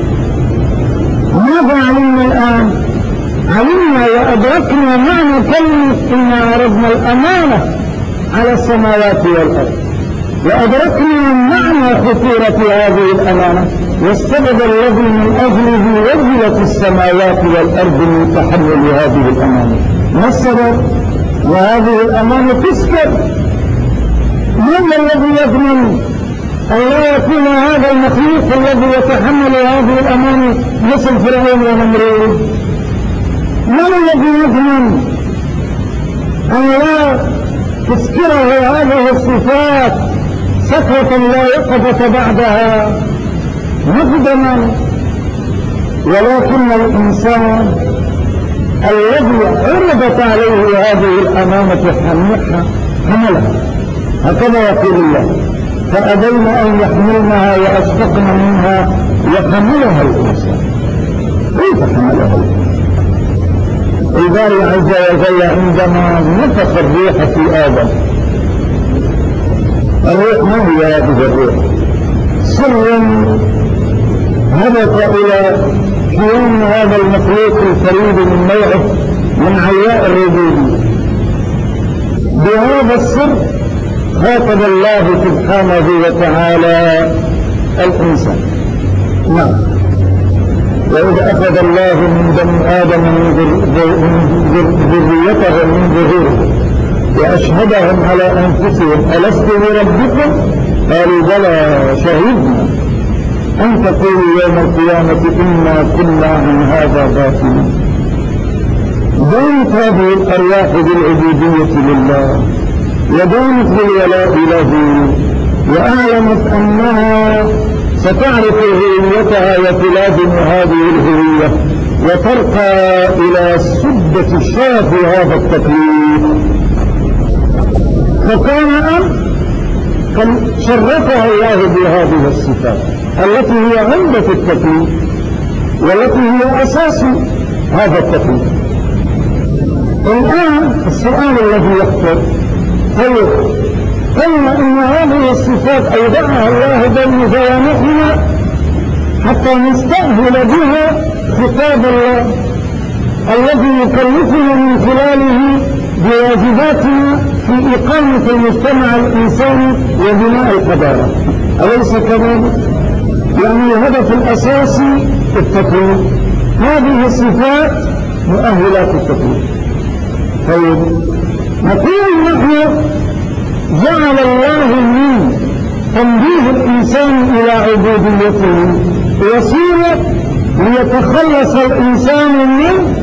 ماذا علمنا الآن؟ علمنا وأدركنا معنى كلمة إنا عرضنا الأمانة على السماوات والأرض، وأدركنا معنى خطورة هذه الأمانة والسبب الذي من أجله وجلت السماوات والأرض من تحمل هذه الأمانة. ما السبب؟ وهذه الأمانة تسكر. من الذي يضمن أن لا يكون هذا المخلوق الذي يتحمل هذه الأمانة مثل فرعون ونمرود؟ من الذي يضمن أن لا تسكره هذه الصفات سكرة لا يقظة بعدها مقدما؟ ولكن الإنسان الذي عرضت عليه هذه الأمانة حملها، هكذا يقول الله فأبين أن يحملنها وأشفقن منها وحملها الإنسان. كيف حملها الإنسان؟ الباري عز وجل عندما نفخ الروح في آدم، الروح ما هي هذه الروح؟ سر هدف إلى كيان هذا المخلوق الفريد من نوعه من عياء الربوبية. بهذا السر خاطب الله سبحانه وتعالى الإنسان. نعم. وإذ أخذ الله من بني آدم من ذريته من ظهوره وأشهدهم على أنفسهم ألست بربكم؟ قالوا بلى شهدنا أن تقولوا يوم القيامة إنا كنا عن هذا غافلين. دانت هذه الأرواح بالعبودية لله ودانت بالولاء له وأعلمت أنها ستعرف هويتها وتلازم هذه الهوية وترقى إلى سدة الشرف هذا التكليف. فكان شرفها الله بهذه الصفات التي هي عمدة التكليف والتي هي أساس هذا التكليف. الآن السؤال الذي يخطر هو قلنا إن هذه الصفات أودعها الله بين جوانحنا حتى نستأهل بها خطاب الله الذي يكلفنا من خلاله بواجباتنا في إقامة المجتمع الإنساني وبناء الحضارة. أليس كذلك؟ يعني الهدف الأساسي التكوين، هذه الصفات مؤهلات التكوين. طيب نقول نحن جعل الله من تنبيه الإنسان إلى عبوديته وسيلة ليتخلص الإنسان من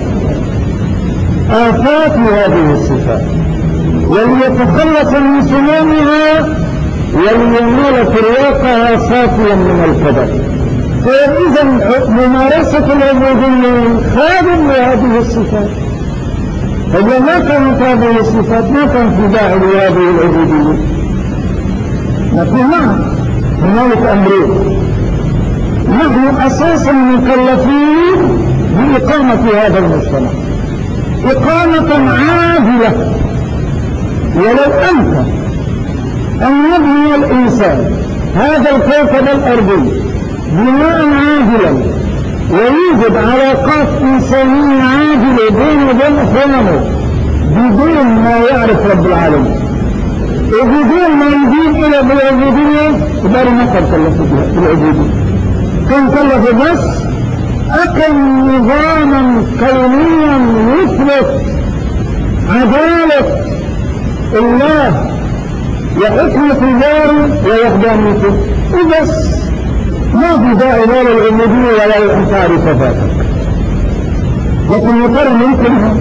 آفات هذه الصفات وليتخلص من سمومها ولينال في الواقع صافيا من الكدر. فإذا ممارسة العبودية خادم لهذه الصفات. إذا ما كانت هذه الصفات ما كان في داعي لهذه العبودية. نقول نعم هنالك أمرين، نحن أساسا مكلفين بإقامة هذا المجتمع إقامة عادلة. ولو أمكن أن يبني الإنسان هذا الكوكب الأرضي بناء عادلا ويوجد علاقات إنسانية عادلة بينه وبين إخوانه بدون ما يعرف رب العالمين وبدون ما يدين إلى بالعبودية، يبقى ما كان كلفه بالعبودية، كان كلفه بس أقم نظاما كونيا يثبت عدالة الله وحكمة الله ووحدانيته وبس. ما في داعي لا للعبودية ولا أن تعرف ذاتك. لكن يا ترى ممكنها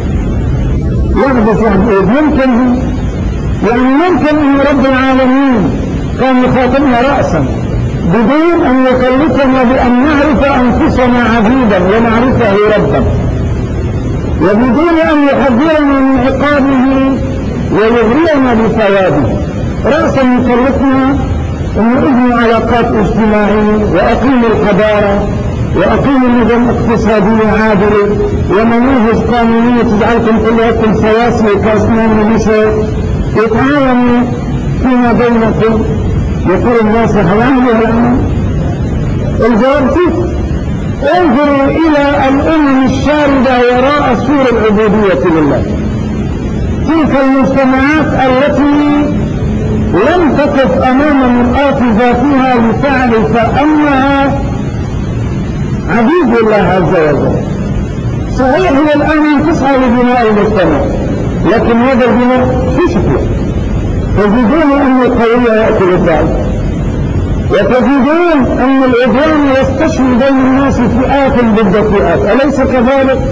يحدث ممكنها يعني ممكن أن رب العالمين كان يخاطبنا رأسا بدون أن يكلفنا بأن نعرف أنفسنا عبيدا ونعرفه ربا، وبدون أن يحذرنا من عقابه ويغرينا بثوابه. رأسا يكلفنا أن نبني علاقات اجتماعية وأقيم الحضارة وأقيم نظام اقتصادي عادل ومناهج قانونية تجعلكم كلكم سواسية كأسنان النساء يتعاونوا فيما بينكم. يقول الناس هيعملوا الآن الجواب كيف؟ انظروا إلى الأمم الشاردة وراء سور العبودية لله، تلك المجتمعات التي لم تقف أمام مرآة ذاتها لتعرف أنها عبيد الله عز وجل. صحيح هي الآن تسعى لبناء المجتمع، لكن هذا البناء في شكله تجدون أن القوية يأتي بالضعف، وتجدون أن العدوان يستشري بين الناس فئات ضد فئات، أليس كذلك؟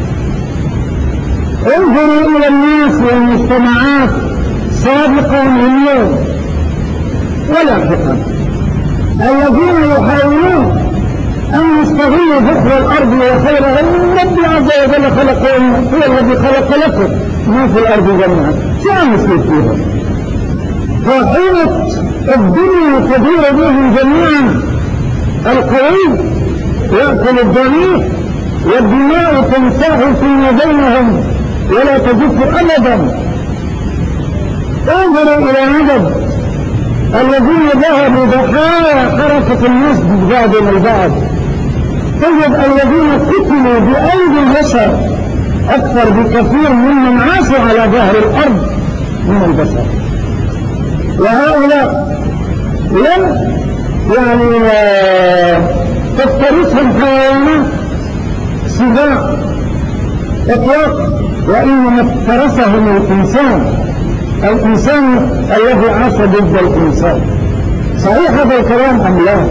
انظروا إلى الناس والمجتمعات سابقا واليوم ولاحقا الذين يحاولون أن يستغلوا ذكر الأرض وخيرها. رب عز وجل خلقهم، هو الذي خلق لكم ما في الأرض جميعا، شو عم يصير فيها؟ فحينة الدنيا تدور بهم جميعا، القوي يأكل الضعيف والدماء تنساح فيما بينهم ولا تجف أبدا. انظروا إلى عدد الذين ذهبوا ضحايا حركة المسجد بعضهم البعض، تجد الذين قتلوا بأيدي البشر أكثر بكثير ممن عاشوا على ظهر الأرض من البشر. وهؤلاء لم تفترسهم حيوانات سباع إطلاق، وإنما افترسهم الإنسان الذي عاش ضد الإنسان. صحيح هذا الكلام أم لا؟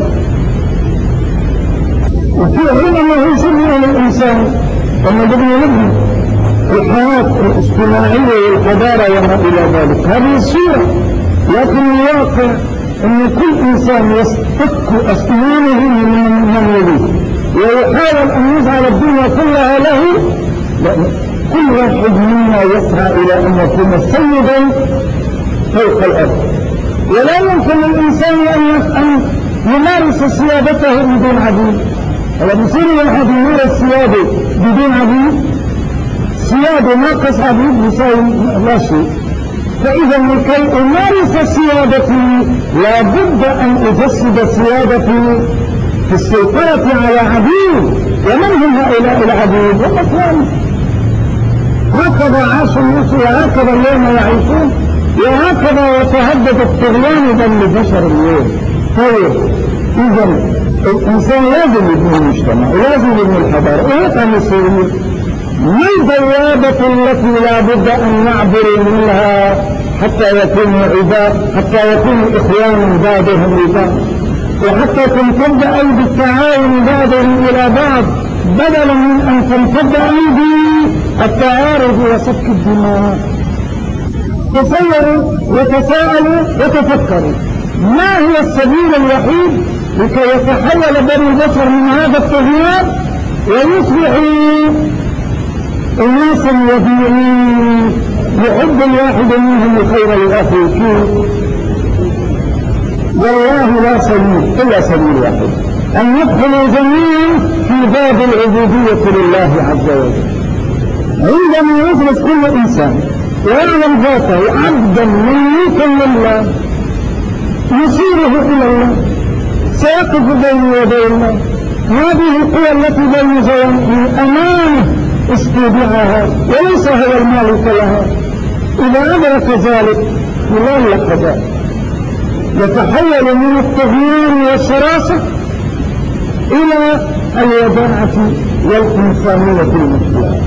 وفي حينما هو سمع للإنسان أنه بدنا نبني الحياة الاجتماعية والحضارة وما إلى ذلك، هذه الصورة. لكن الواقع أن كل إنسان يستك أسنانه من يليه ويحاول أن يجعل الدنيا كلها له، لأن كل واحد منا يسعى إلى أن يكون سيدا فوق الأرض، ولا يمكن للإنسان أن يمارس سيادته بدون عبيد. هذا بصير واحد يمارس سيادة بدون عبيد، سيادة ناقص عبيد يساوي لا شيء. فإذا لكي أمارس سيادتي لابد أن أجسد سيادتي في السيطرة على عبيد. ومن هم هؤلاء العبيد؟ هم هكذا عاش الناس وهكذا اليوم يعيشون، وهكذا يتهدد الطغيان بين البشر اليوم. طيب إذا الإنسان لازم يبني المجتمع ولازم يبني الحضارة. وهيك عم يصير ما البوابة التي لا بد أن نعبر منها حتى يكونوا عباد، حتى يكونوا إخوانا بعضهم لبعض، وحتى تمتد أيدي التعاون بعضهم إلى بعض، بدلا من أن تمتد أيدي التعارض وسفك الدماء. تصوروا وتساءلوا وتفكروا ما هو السبيل الوحيد لكي يتحول بني البشر من هذا الطغيان ويصبحوا أناسا وديعين يحب الواحد منهم الخير لأخيه. والله لا سبيل إلا سبيل واحد، أن يدخلوا جميعا في باب العبودية لله عز وجل. عندما يجلس كل إنسان ويعلم ذاته عبدا مملوكا لله يصيره إلى الله، سيقف بين يدي الله. هذه القوى التي بين جوانبه أمانة استودعها وليس هو المالك لها. إذا أدرك ذلك خلال لحظات يتحول من الطغيان والشراسة إلى الوداعة والإنسانية المثلى.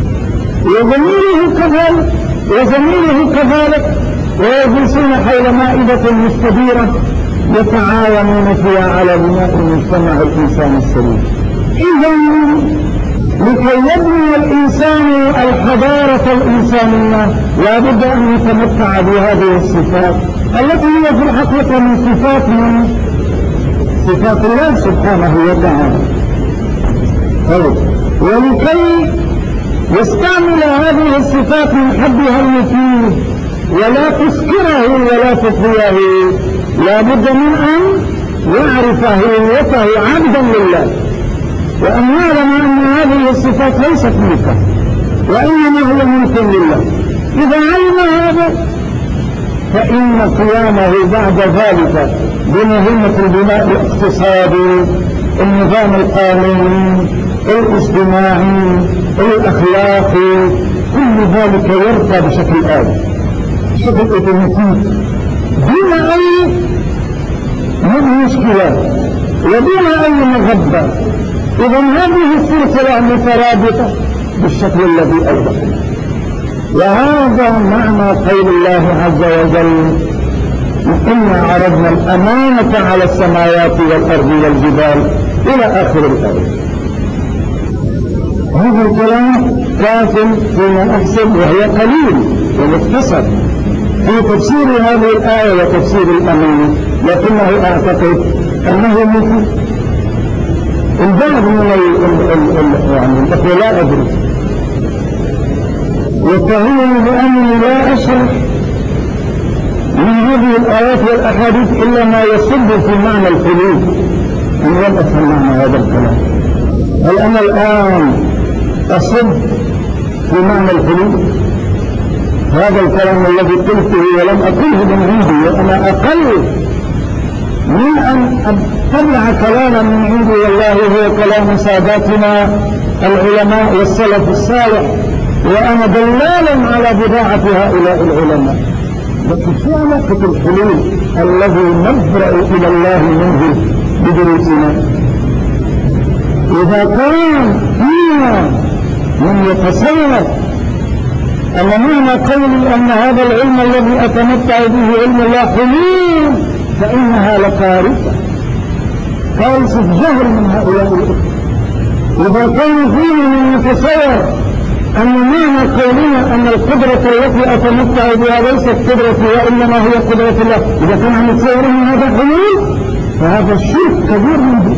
وزميله كذلك ويجلسون حول مائدة مستديرة يتعاونون فيها على بناء المجتمع الإنسان السليم. إذن لكي يبني الإنسان الحضارة الإنسانية لا بد أن يتمتع بهذه الصفات التي هي في الحقيقة من صفات الله سبحانه وتعالى. ولكي يستعمل هذه الصفات من حدها المفيد ولا تسكره ولا تطغيه لا بد من أن يعرف هويته عبدا لله، وأن يعلم أن هذه الصفات ليست ملكه وإنما هو ملك لله. إذا علم هذا فإن قيامه بعد ذلك بمهمة البناء الاقتصادي، النظام القانوني، الاجتماعي، الأخلاقي، كل ذلك يرقى بشكل آلي، بشكل اوتوماتيكي، دون أي مشكلات ودون أي مغبة. إذن هذه السلسلة مترابطة بالشكل الذي أوضحه. وهذا معنى قول الله عز وجل: إنا عرضنا الأمانة على السماوات والأرض والجبال إلى آخر الآية. هذا الكلام كاف فيما أحسن وهي قليل ومختصر في تفسير هذه الآية وتفسير الأمانة، لكنه أعتقد أنه مثل البعض من يعني الأخوة لا أدري يتهمني بأنني لا أشرح من هذه الآيات والأحاديث إلا ما يصب في معنى الحلول. أنا لم أفهم معنى هذا الكلام. هل أنا الآن أصب في معنى الحلول؟ هذا الكلام الذي قلته ولم أقله من عندي، وأنا أقل من أن أطلع كلاما من عندي، والله هو كلام ساداتنا العلماء والسلف الصالح، وأنا دلال على بضاعة هؤلاء العلماء. لكن في علاقة الحلول الذي نبرأ إلى الله منه بدروسنا؟ إذا كان فينا من يتصور أن معنى قولي أن هذا العلم الذي أتمتع به علم الله حلول، فإنها لكارثة، كارثة جهل من هؤلاء الأخوة. إذا كان فينا من يتصور أن معنى قولنا أن القدرة التي أتمتع بها ليست قدرتي وإنما هي قدرة الله، إذا كان عن يتصور من هذا حلول فهذا الشرك كبير منه.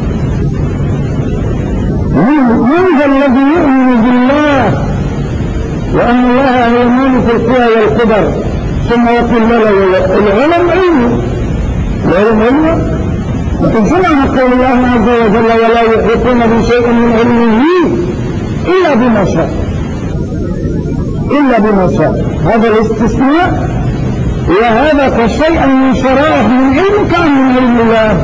من ذا الذي يؤمن بالله وأن الله هو مالك القوى والقدر ثم يقول لا العلم علم لكن سمع قول الله عز وجل: ولا يحيطون بشيء من علمه إلا بما شاء. هذا الاستثناء وهذا كشيء من شرائح من علم كان من علم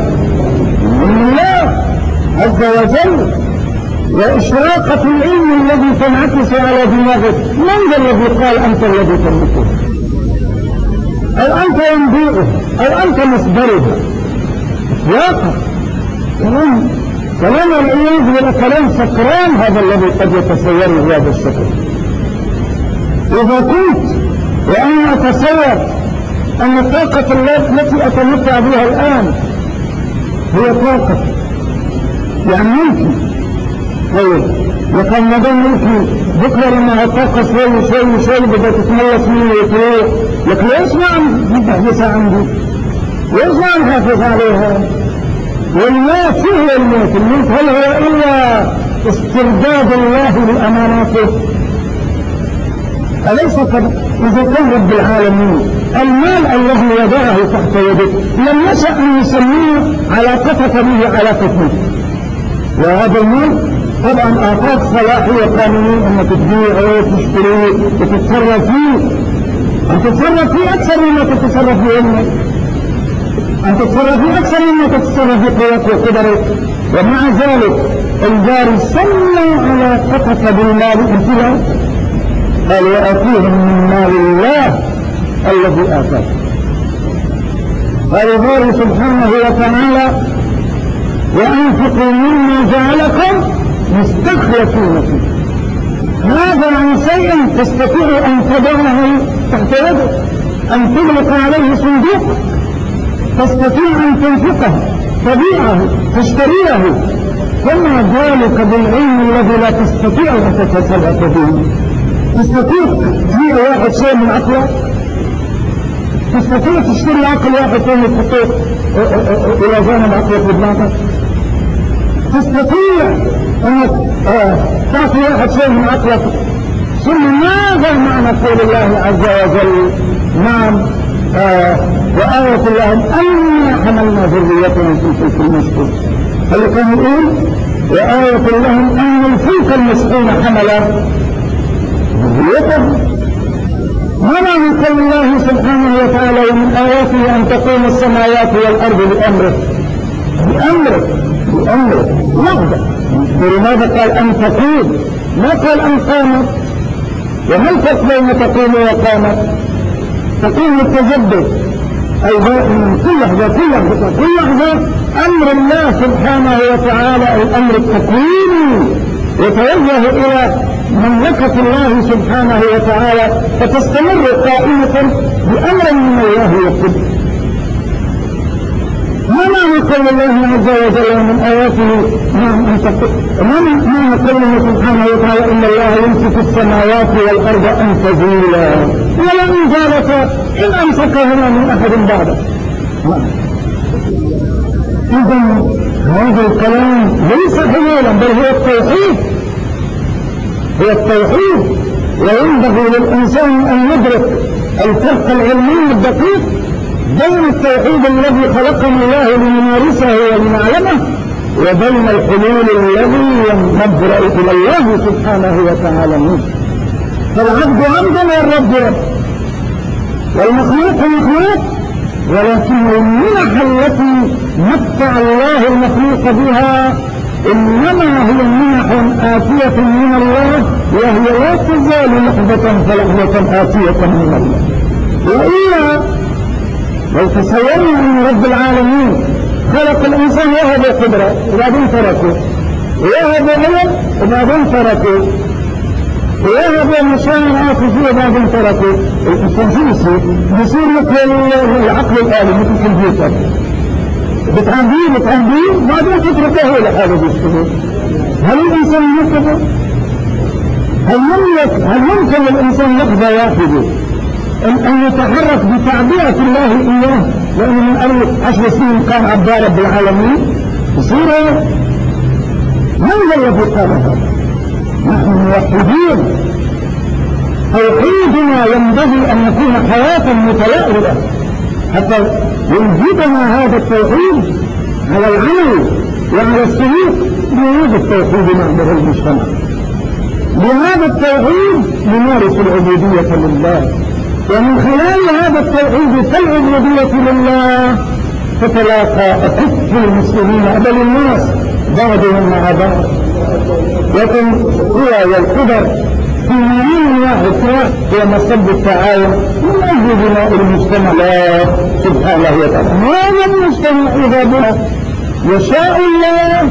الله عز وجل، وإشراقة العلم الذي تنعكس على دماغك. من ذا الذي قال أنت الذي تملكه أو أنت ينبيعه أو أنت مصدرها؟ واقع كلام العياذ ولا كلام سكران هذا الذي قد يتصوره بهذا الشكل. إذا كنت وأنا أتصور أن الطاقة التي أتمتع بها الآن هي طاقة يعني ممكن وكان مدام ممكن بكرة لما الطاقة شوي بدأت تتملص مني وتروح لكن ليش ما عم نحبسها عندي؟ ليش ما نحافظ عليها؟ والموت هو الموت هل هو إلا استرداد الله لأماناته؟ أليس قد إذا كان رب العالمين المال الذي وضعه تحت يده لم يشأ أن يسميه علاقتك به علاقته، وهذا المال طبعا أعطاك صلاحية قانونية أنك تبيعه وتشتريه وتتصرف فيه، أن تتصرف فيه أكثر مما تتصرف فيه علمك، أن تتصرف فيه أكثر مما تتصرف فيه قوتك وقدرك. ومع ذلك الباري سمى علاقتك بالمال انتهى، قال وآتيهم من مال الله الذي آتاك. قال الباري سبحانه وتعالى وأنفقوا مما جعلكم مستخلفين فيه. هذا عن شيء تستطيع أن تضعه تحت يدك، أن تغلق عليه صندوق، تستطيع أن تنفقه، تبيعه، تشتريه. فما ذلك بالعلم الذي لا تستطيع أن تتصرف به؟ تستطيع تبيع واحد شيء من عقله؟ تستطيع تشتري عقل واحد ثاني تحطه إلى جانب عقلك بدماغك؟ تستطيع أنك تعطي واحد شيء من عقلك؟ ثم ماذا معنى قول الله عز وجل؟ نعم وآية لهم أنا حملنا ذريتهم في الفلك المشحون. هل كان يقول وآية لهم أن الفلك المشحون حمل ذريتهم؟ ما معنى قول الله سبحانه وتعالى ومن آياته أن تقوم السماوات والأرض بأمره؟ لحظة، ولماذا قال أن تقوم؟ ما قال أن قامت؟ وما الفرق بين تقوم وقامت؟ تقوم التجدد أي دائما كل لحظة أمر الله سبحانه وتعالى الأمر التكويني يتوجه إلى مملكة الله سبحانه وتعالى فتستمر قائمة بأمر من الله وقدره. ما معنى قول الله عز وجل من آياته نعم أن تقول؟ ما معنى قوله سبحانه وتعالى إن الله يمسك السماوات والأرض أن تزولا ولئن زالتا إن أمسكهما من أحد بعده؟ إذن هذا الكلام ليس حلولا بل هو التوحيد، وينبغي للإنسان أن يدرك الفرق العلمي الدقيق بين التوحيد الذي خلقنا الله لنمارسه ولنعلمه وبين الحلول الذي نبرأ إلى الله سبحانه وتعالى منه. فالعبد عبد والرب رب والمخلوق مخلوق، ولكن المنح التي متع الله المخلوق بها إنما هي منح آتية من الله، وهي لا تزال لحظة فلحظة آتية من الله. وإلا لو تصورنا أن رب العالمين خلق الإنسان وهب قدرة وبعدين تركه، وهب علم وبعدين تركه، وهب مشاعر عاطفية وبعدين تركه، الإنسان شو يصير مثل العقل الآلي مثل الكمبيوتر، بتعبيه بعدين تتركه لحاله يشتغل. هل الإنسان يكتب؟ هل ممكن للإنسان لحظة واحدة أن يتحرك بتعبئة الله إياه؟ لأنه من قبل 10 سنين كان عبد رب العالمين يصير من الذي قال هذا؟ نحن موحدين، توحيدنا ينبغي أن يكون حياة متلائمة حتى ينجدنا هذا التوحيد على العمل وعلى السلوك بهذا التوحيد نعبر المجتمع. بهذا التوحيد نمارس العبودية لله، ومن خلال هذا التوحيد كالعبودية لله تتلاقى أكف المسلمين بل الناس بعضهم مع بعض. لكن هو والقدر في معنى واحد هو مصب التعاون من أجل بناء المجتمع لا سبحانه وتعالى. هذا المجتمع إذا بنا يشاء الله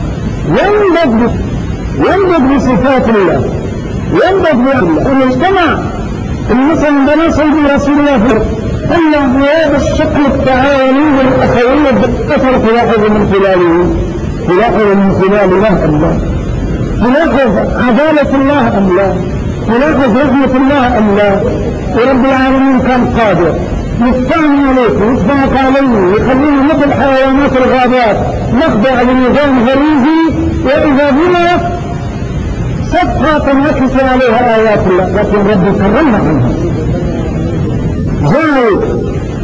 ينبغ بصفات الله، ينبغ بالله. المجتمع مثلا بنصر رسول الله إلا هذا الشكل التعاوني والأخوية كثر تلاحظ من خلاله، تلاحظ من خلال الله أم لا؟ تلاحظ عدالة الله أم لا؟ تلاحظ رحمة الله ورب العالمين كان قادر يستعمل عليك ويسبعك عليه ويخلينا مثل حيوانات الغابات نخضع لنظام غريزي، وإذا بنا صفحة تنعكس عليها آيات الله، لكن رب كرمنا عنها. جاء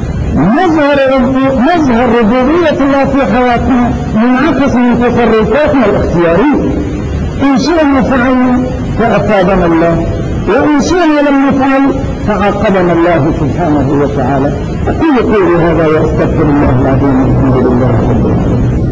مظهر ربوبية الله في حياتنا منعكس من تصرفاتنا الاختيارية. إن شئنا فعلنا فأفادنا الله، وإن شئنا لم نفعل فعاقبنا الله سبحانه وتعالى. أقول قولي هذا وأستغفر الله العظيم. الحمد لله رب العالمين.